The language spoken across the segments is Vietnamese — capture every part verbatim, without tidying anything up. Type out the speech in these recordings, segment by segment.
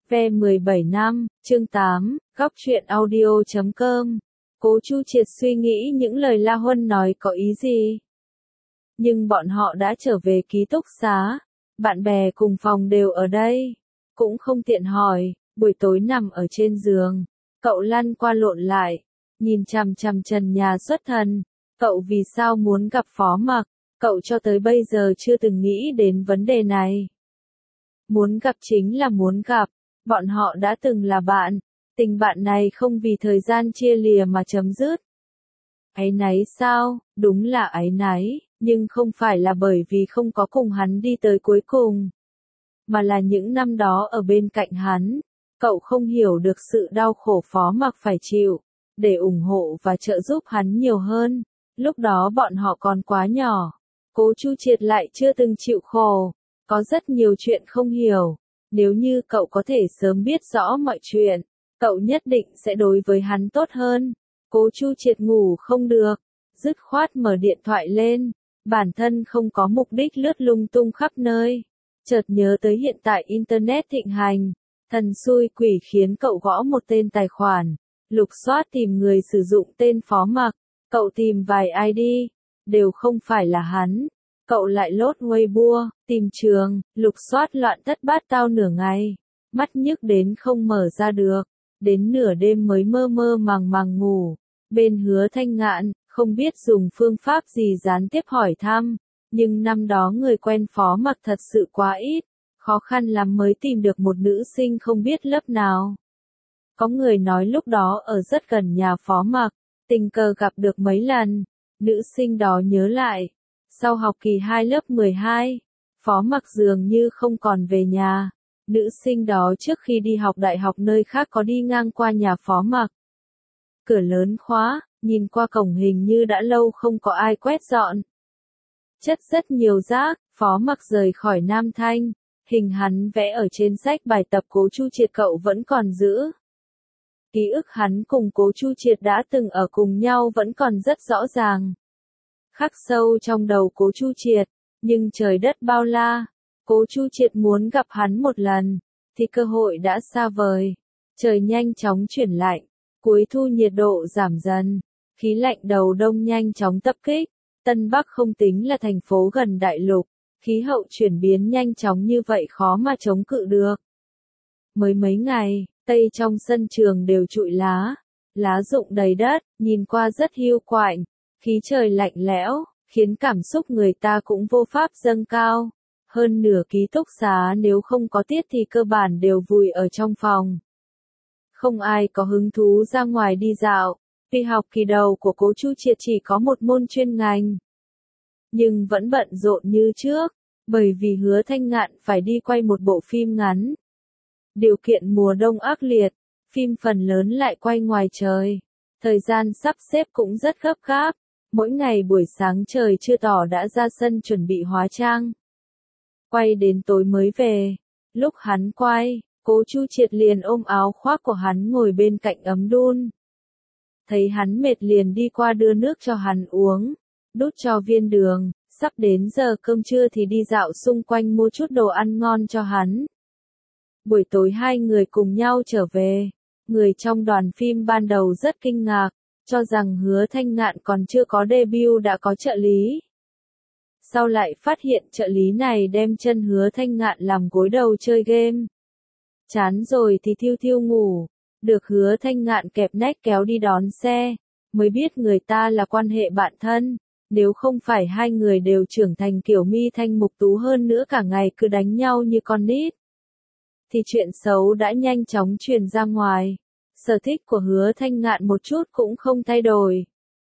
Ve mười bảy năm, chương tám, góc truyện audio chấm com. Cố Chu Triệt suy nghĩ những lời La Huân nói có ý gì. Nhưng bọn họ đã trở về ký túc xá, bạn bè cùng phòng đều ở đây, cũng không tiện hỏi. Buổi tối nằm ở trên giường, cậu lăn qua lộn lại, nhìn chằm chằm trần nhà xuất thần. Cậu vì sao muốn gặp Phó Mặc? Cậu cho tới bây giờ chưa từng nghĩ đến vấn đề này. Muốn gặp chính là muốn gặp. Bọn họ đã từng là bạn, tình bạn này không vì thời gian chia lìa mà chấm dứt. Áy náy sao? Đúng là áy náy, nhưng không phải là bởi vì không có cùng hắn đi tới cuối cùng, mà là những năm đó ở bên cạnh hắn, cậu không hiểu được sự đau khổ Phó Mặc phải chịu, để ủng hộ và trợ giúp hắn nhiều hơn. Lúc đó bọn họ còn quá nhỏ, Cố Chu Triệt lại chưa từng chịu khổ, có rất nhiều chuyện không hiểu. Nếu như cậu có thể sớm biết rõ mọi chuyện, cậu nhất định sẽ đối với hắn tốt hơn. Cố Chu Triệt ngủ không được, dứt khoát mở điện thoại lên, bản thân không có mục đích lướt lung tung khắp nơi. Chợt nhớ tới hiện tại Internet thịnh hành, thần xui quỷ khiến cậu gõ một tên tài khoản, lục soát tìm người sử dụng tên Phó Mặc, cậu tìm vài i đê, đều không phải là hắn. Cậu lại lốt Weibo, tìm trường, lục soát loạn thất bát tao nửa ngày, mắt nhức đến không mở ra được, đến nửa đêm mới mơ mơ màng màng ngủ. Bên Hứa Thanh Ngạn, không biết dùng phương pháp gì gián tiếp hỏi thăm, nhưng năm đó người quen Phó Mặc thật sự quá ít, khó khăn lắm mới tìm được một nữ sinh không biết lớp nào. Có người nói lúc đó ở rất gần nhà Phó Mặc, tình cờ gặp được mấy lần, nữ sinh đó nhớ lại. Sau học kỳ hai lớp mười hai, Phó Mặc dường như không còn về nhà. Nữ sinh đó trước khi đi học đại học nơi khác có đi ngang qua nhà Phó Mặc. Cửa lớn khóa, nhìn qua cổng hình như đã lâu không có ai quét dọn. Chất rất nhiều rác, Phó Mặc rời khỏi Nam Thanh, hình hắn vẽ ở trên sách bài tập Cố Chu Triệt cậu vẫn còn giữ. Ký ức hắn cùng Cố Chu Triệt đã từng ở cùng nhau vẫn còn rất rõ ràng. Khắc sâu trong đầu Cố Chu Triệt, nhưng trời đất bao la, Cố Chu Triệt muốn gặp hắn một lần, thì cơ hội đã xa vời. Trời nhanh chóng chuyển lạnh, cuối thu nhiệt độ giảm dần, khí lạnh đầu đông nhanh chóng tập kích. Tân Bắc không tính là thành phố gần đại lục, khí hậu chuyển biến nhanh chóng như vậy khó mà chống cự được. Mới mấy ngày, cây trong sân trường đều trụi lá, lá rụng đầy đất, nhìn qua rất hiu quạnh. Khí trời lạnh lẽo, khiến cảm xúc người ta cũng vô pháp dâng cao. Hơn nửa ký túc xá nếu không có tiết thì cơ bản đều vùi ở trong phòng. Không ai có hứng thú ra ngoài đi dạo, vì học kỳ đầu của Cố Chu Triệt chỉ có một môn chuyên ngành. Nhưng vẫn bận rộn như trước, bởi vì Hứa Thanh Ngạn phải đi quay một bộ phim ngắn. Điều kiện mùa đông ác liệt, phim phần lớn lại quay ngoài trời. Thời gian sắp xếp cũng rất gấp gáp. Mỗi ngày buổi sáng trời chưa tỏ đã ra sân chuẩn bị hóa trang. Quay đến tối mới về. Lúc hắn quay, Cố Chu Triệt liền ôm áo khoác của hắn ngồi bên cạnh ấm đun. Thấy hắn mệt liền đi qua đưa nước cho hắn uống, đút cho viên đường, sắp đến giờ cơm trưa thì đi dạo xung quanh mua chút đồ ăn ngon cho hắn. Buổi tối hai người cùng nhau trở về, người trong đoàn phim ban đầu rất kinh ngạc. Cho rằng Hứa Thanh Ngạn còn chưa có debut đã có trợ lý. Sau lại phát hiện trợ lý này đem chân Hứa Thanh Ngạn làm gối đầu chơi game. Chán rồi thì thiêu thiêu ngủ, được Hứa Thanh Ngạn kẹp nách kéo đi đón xe, mới biết người ta là quan hệ bạn thân. Nếu không phải hai người đều trưởng thành kiểu mi thanh mục tú hơn nữa cả ngày cứ đánh nhau như con nít, thì chuyện xấu đã nhanh chóng truyền ra ngoài. Sở thích của Hứa Thanh Ngạn một chút cũng không thay đổi.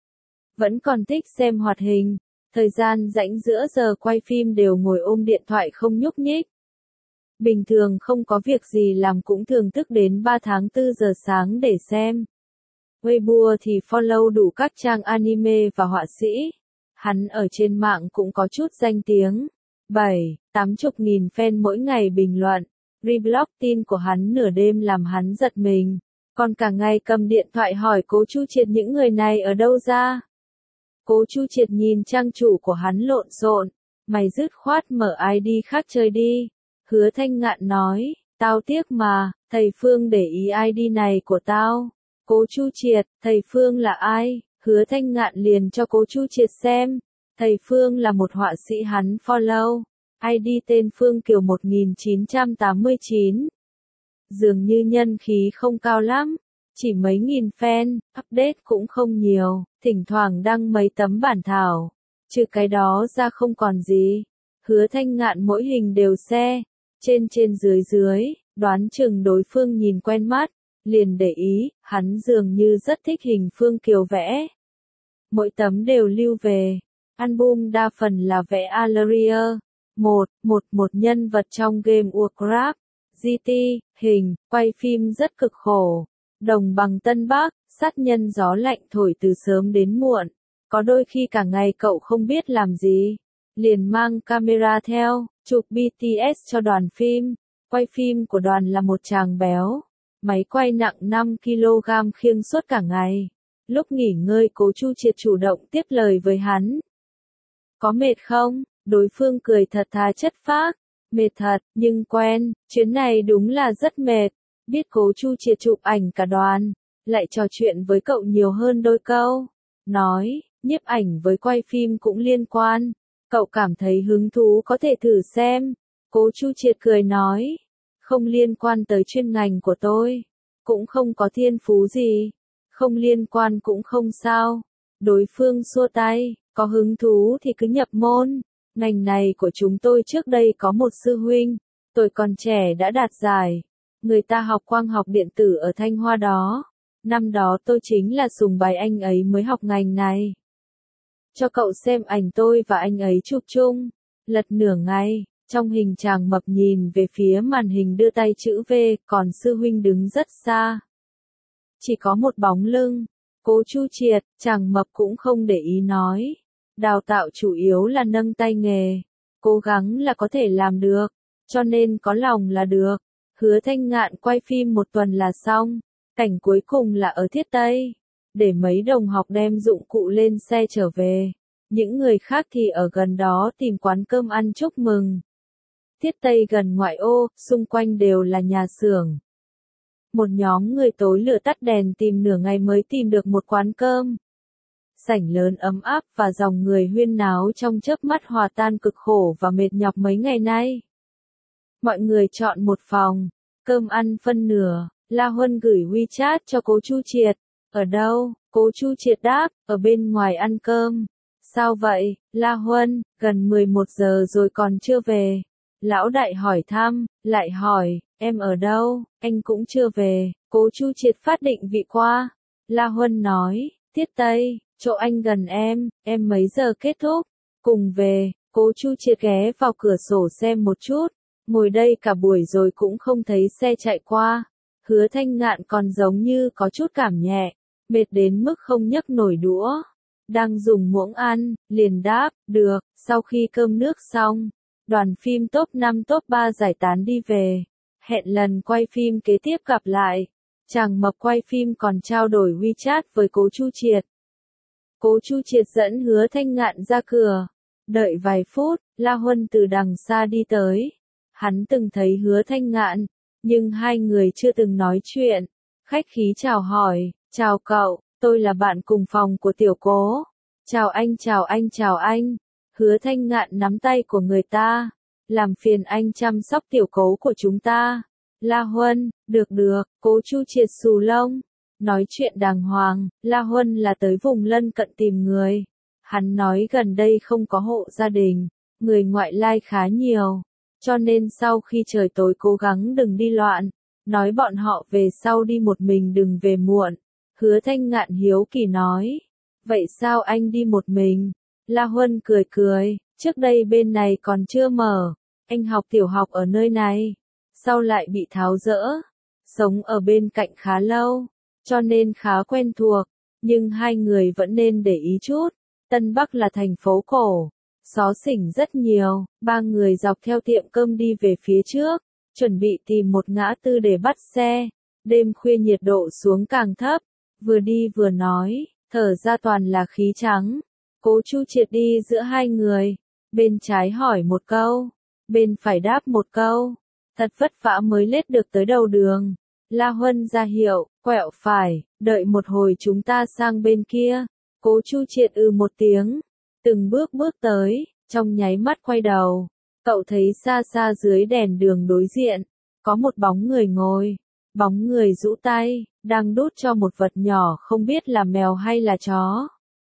Vẫn còn thích xem hoạt hình, thời gian rảnh giữa giờ quay phim đều ngồi ôm điện thoại không nhúc nhích. Bình thường không có việc gì làm cũng thường thức đến ba tháng tư giờ sáng để xem. Weibo thì follow đủ các trang anime và họa sĩ. Hắn ở trên mạng cũng có chút danh tiếng. bảy, tám chục nghìn fan mỗi ngày bình luận. Reblog tin của hắn nửa đêm làm hắn giật mình. Còn cả ngày cầm điện thoại hỏi Cố Chu Triệt những người này ở đâu ra. Cố Chu Triệt nhìn trang chủ của hắn lộn xộn, mày dứt khoát mở i đê khác chơi đi. Hứa Thanh Ngạn nói, Tao tiếc mà, thầy Phương để ý i đê này của tao. Cố Chu Triệt, thầy Phương là ai? Hứa Thanh Ngạn liền cho Cố Chu Triệt xem. Thầy Phương là một họa sĩ hắn follow. i đê tên Phương Kiều một nghìn chín trăm tám mươi chín. Dường như nhân khí không cao lắm. Chỉ mấy nghìn fan, update cũng không nhiều, thỉnh thoảng đăng mấy tấm bản thảo. Trừ cái đó ra không còn gì. Hứa Thanh Ngạn mỗi hình đều share. Trên trên dưới dưới, đoán chừng đối phương nhìn quen mắt. Liền để ý, hắn dường như rất thích hình Phương Kiều vẽ. Mỗi tấm đều lưu về. Album đa phần là vẽ Alaria. Một, một, một nhân vật trong game Warcraft. giê tê, hình, quay phim rất cực khổ. Đồng bằng Tân Bắc, sát nhân gió lạnh thổi từ sớm đến muộn. Có đôi khi cả ngày cậu không biết làm gì. Liền mang camera theo, chụp bê tê ét cho đoàn phim. Quay phim của đoàn là một chàng béo. Máy quay nặng năm ki lô gam khiêng suốt cả ngày. Lúc nghỉ ngơi Cố Chu Triệt chủ động tiếp lời với hắn. Có mệt không? Đối phương cười thật thà chất phác. Mệt thật, nhưng quen, chuyến này đúng là rất mệt. Biết Cố Chu Triệt chụp ảnh cả đoàn, lại trò chuyện với cậu nhiều hơn đôi câu. Nói, nhiếp ảnh với quay phim cũng liên quan. Cậu cảm thấy hứng thú có thể thử xem. Cố Chu Triệt cười nói. Không liên quan tới chuyên ngành của tôi. Cũng không có thiên phú gì. Không liên quan cũng không sao. Đối phương xua tay. Có hứng thú thì cứ nhập môn. Ngành này của chúng tôi trước đây có một sư huynh. Tôi còn trẻ đã đạt giải. Người ta học quang học điện tử ở Thanh Hoa đó. Năm đó tôi chính là sùng bái anh ấy mới học ngành này. Cho cậu xem ảnh tôi và anh ấy chụp chung. Lật nửa ngày. Trong hình chàng mập nhìn về phía màn hình đưa tay chữ V, còn sư huynh đứng rất xa. Chỉ có một bóng lưng. Cố Chu Triệt, chàng mập cũng không để ý nói. Đào tạo chủ yếu là nâng tay nghề. Cố gắng là có thể làm được. Cho nên có lòng là được. Hứa Thanh Ngạn quay phim một tuần là xong. Cảnh cuối cùng là ở Thiết Tây. Để mấy đồng học đem dụng cụ lên xe trở về. Những người khác thì ở gần đó tìm quán cơm ăn chúc mừng. Thiết Tây gần ngoại ô, xung quanh đều là nhà xưởng. Một nhóm người tối lửa tắt đèn tìm nửa ngày mới tìm được một quán cơm. Sảnh lớn ấm áp và dòng người huyên náo trong chớp mắt hòa tan cực khổ và mệt nhọc mấy ngày nay. Mọi người chọn một phòng, cơm ăn phân nửa, La Huân gửi WeChat cho Cố Chu Triệt. Ở đâu? Cố Chu Triệt đáp, ở bên ngoài ăn cơm. Sao vậy, La Huân, gần mười một giờ rồi còn chưa về. Lão đại hỏi thăm, lại hỏi, em ở đâu, anh cũng chưa về. Cố Chu Triệt phát định vị qua. La Huân nói, Thiết Tây, chỗ anh gần em, em mấy giờ kết thúc? Cùng về. Cố Chu Triệt ghé vào cửa sổ xem một chút. Ngồi đây cả buổi rồi cũng không thấy xe chạy qua. Hứa Thanh Ngạn còn giống như có chút cảm nhẹ, mệt đến mức không nhấc nổi đũa. Đang dùng muỗng ăn, liền đáp, được. Sau khi cơm nước xong, đoàn phim top năm top ba giải tán đi về. Hẹn lần quay phim kế tiếp gặp lại. Chàng mập quay phim còn trao đổi WeChat với Cố Chu Triệt. Cố Chu Triệt dẫn Hứa Thanh Ngạn ra cửa. Đợi vài phút, La Huân từ đằng xa đi tới. Hắn từng thấy Hứa Thanh Ngạn, nhưng hai người chưa từng nói chuyện. Khách khí chào hỏi, chào cậu, tôi là bạn cùng phòng của Tiểu Cố. Chào anh chào anh chào anh. Hứa Thanh Ngạn nắm tay của người ta. Làm phiền anh chăm sóc Tiểu Cố của chúng ta. La Huân, được được. Cố Chu Triệt xù lông. Nói chuyện đàng hoàng, La Huân là tới vùng lân cận tìm người. Hắn nói gần đây không có hộ gia đình, người ngoại lai khá nhiều. Cho nên sau khi trời tối cố gắng đừng đi loạn. Nói bọn họ về sau đi một mình đừng về muộn. Hứa Thanh Ngạn hiếu kỳ nói. Vậy sao anh đi một mình? La Huân cười cười, trước đây bên này còn chưa mở. Anh học tiểu học ở nơi này. Sau lại bị tháo dỡ. Sống ở bên cạnh khá lâu. Cho nên khá quen thuộc. Nhưng hai người vẫn nên để ý chút. Tân Bắc là thành phố cổ. Xó xỉnh rất nhiều. Ba người dọc theo tiệm cơm đi về phía trước. Chuẩn bị tìm một ngã tư để bắt xe. Đêm khuya nhiệt độ xuống càng thấp. Vừa đi vừa nói. Thở ra toàn là khí trắng. Cố Chu Triệt đi giữa hai người. Bên trái hỏi một câu. Bên phải đáp một câu. thật vất vả mới lết được tới đầu đường. La Huân ra hiệu, quẹo phải, đợi một hồi chúng ta sang bên kia. Cố Chu Triệt ư một tiếng, từng bước bước tới, trong nháy mắt quay đầu. Cậu thấy xa xa dưới đèn đường đối diện, có một bóng người ngồi. Bóng người rũ tay, đang đút cho một vật nhỏ không biết là mèo hay là chó.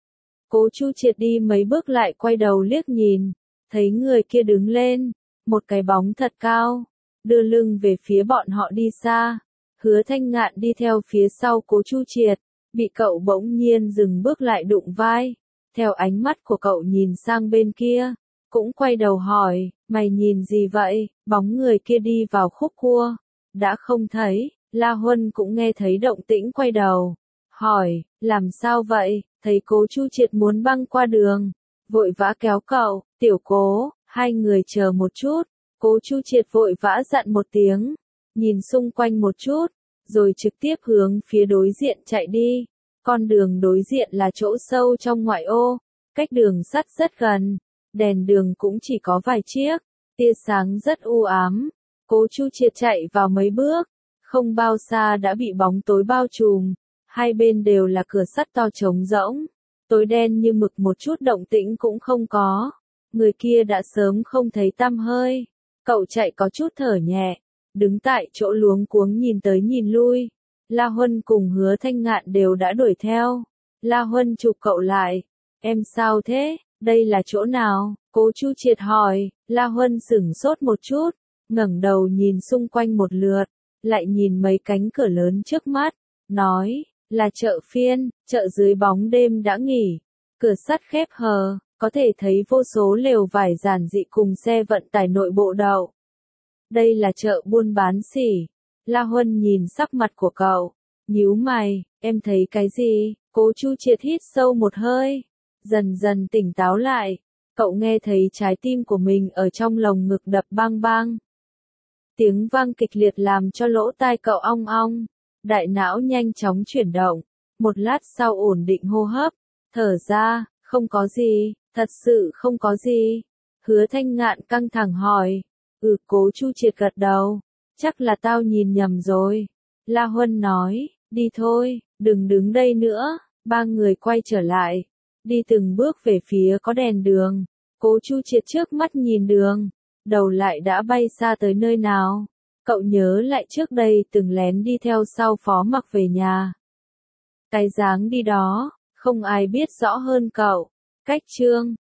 Cố Chu Triệt đi mấy bước lại quay đầu liếc nhìn, thấy người kia đứng lên, một cái bóng thật cao, đưa lưng về phía bọn họ đi xa. Hứa Thanh Ngạn đi theo phía sau Cố Chu Triệt, bị cậu bỗng nhiên dừng bước lại đụng vai. Theo ánh mắt của cậu nhìn sang bên kia, cũng quay đầu hỏi, mày nhìn gì vậy? Bóng người kia đi vào khúc cua, đã không thấy. La Huân cũng nghe thấy động tĩnh quay đầu, hỏi, làm sao vậy? Thấy Cố Chu Triệt muốn băng qua đường, vội vã kéo cậu, tiểu Cố, hai người chờ một chút. Cố Chu Triệt vội vã dặn một tiếng, nhìn xung quanh một chút, rồi trực tiếp hướng phía đối diện chạy đi. Con đường đối diện là chỗ sâu trong ngoại ô, cách đường sắt rất gần, đèn đường cũng chỉ có vài chiếc, tia sáng rất u ám. Cố Chu Triệt chạy vào mấy bước, không bao xa đã bị bóng tối bao trùm, hai bên đều là cửa sắt to trống rỗng, tối đen như mực, một chút động tĩnh cũng không có. Người kia đã sớm không thấy tăm hơi. Cậu chạy có chút thở nhẹ, đứng tại chỗ luống cuống nhìn tới nhìn lui. La Huân cùng Hứa Thanh Ngạn đều đã đuổi theo. La Huân chụp cậu lại, em sao thế, đây là chỗ nào? Cố Chu Triệt hỏi. La Huân sửng sốt một chút, ngẩng đầu nhìn xung quanh một lượt, lại nhìn mấy cánh cửa lớn trước mắt, nói, là chợ phiên. Chợ dưới bóng đêm đã nghỉ, cửa sắt khép hờ, có thể thấy vô số lều vải giản dị cùng xe vận tải nội bộ đậu. Đây là chợ buôn bán xỉ. La Huân nhìn sắc mặt của cậu, nhíu mày, em thấy cái gì? Cố Chu Triệt hít sâu một hơi, dần dần tỉnh táo lại. Cậu nghe thấy trái tim của mình ở trong lồng ngực đập bang bang. Tiếng vang kịch liệt làm cho lỗ tai cậu ong ong, đại não nhanh chóng chuyển động. Một lát sau ổn định hô hấp, thở ra, không có gì, thật sự không có gì. Hứa Thanh Ngạn căng thẳng hỏi. Ừ, Cố Chu Triệt gật đầu, chắc là tao nhìn nhầm rồi. La Huân nói, đi thôi, đừng đứng đây nữa. Ba người quay trở lại, đi từng bước về phía có đèn đường. Cố Chu Triệt trước mắt nhìn đường, đầu lại đã bay xa tới nơi nào. Cậu nhớ lại trước đây từng lén đi theo sau Phó Mặc về nhà. Cái dáng đi đó, không ai biết rõ hơn cậu. Cách chương